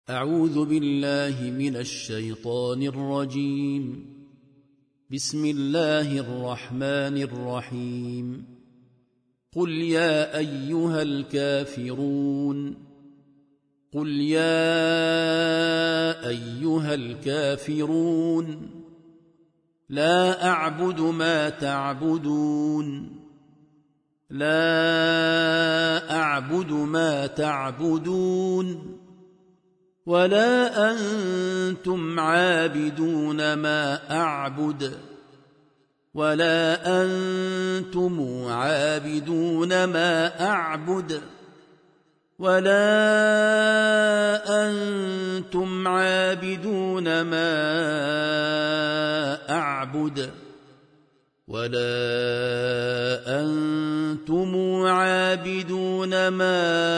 أعوذ بالله من الشيطان الرجيم. بسم الله الرحمن الرحيم. قل يا أيها الكافرون قل يا أيها الكافرون لا أعبد ما تعبدون لا أعبد ما تعبدون ولا أنتم عابدون ما أعبد ولا أنتم عابدون ما أعبد ولا أنتم عابدون ما أعبد ولا أنتم عابدون ما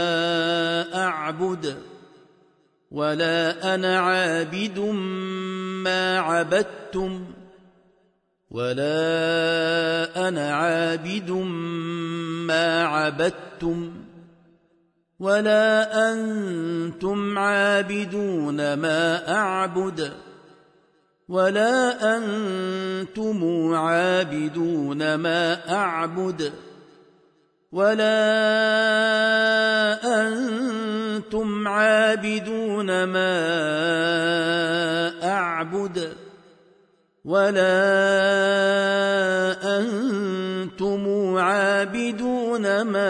أعبد ولا أنا عابد ما عبدتم ولا أنا عابد ما عبدتم ولا أنتم عابدون ما أعبد ولا أنتم عابدون ما أعبد ولا أنتم عابدون ما أعبد ولا أنتم عابدون ما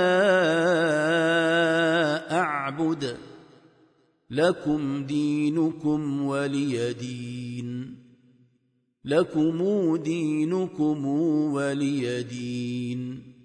أعبد لكم دينكم ولي دين لكم دينكم ولي دين.